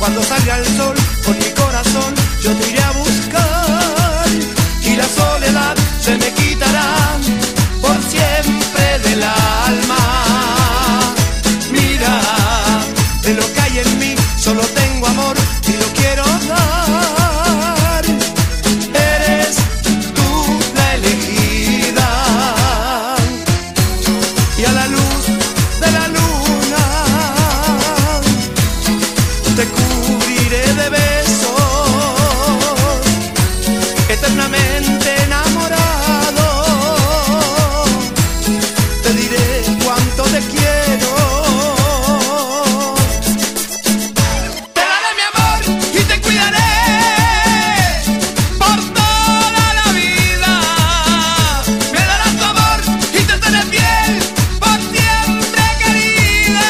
Cuando salga el sol con mi corazón yo te iré a buscar y la soledad se me quitará por siempre del alma. Mira, de lo que hay en mí solo tengo amor y lo quiero dar. Eres tú la elegida y a la luz de la luna te cubriré de besos, eternamente enamorado. Te diré cuánto te quiero. Te daré mi amor y te cuidaré por toda la vida. Me darás tu amor y te seré fiel por siempre, querida.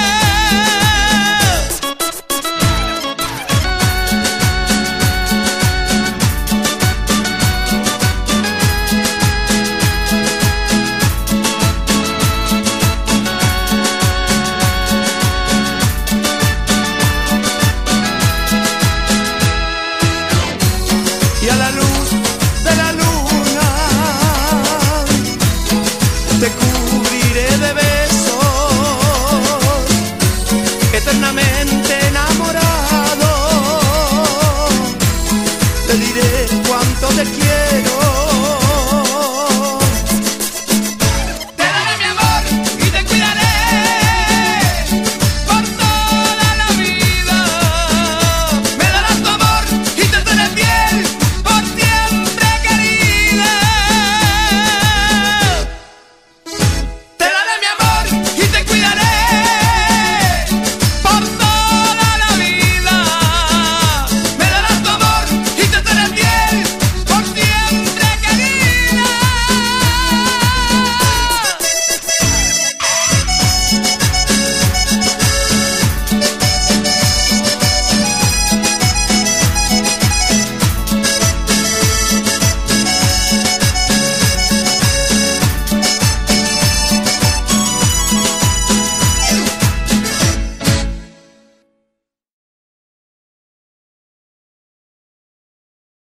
Y a la luz de la luna te cubriré de besos, eternamente enamorado. Te diré cuánto te quiero.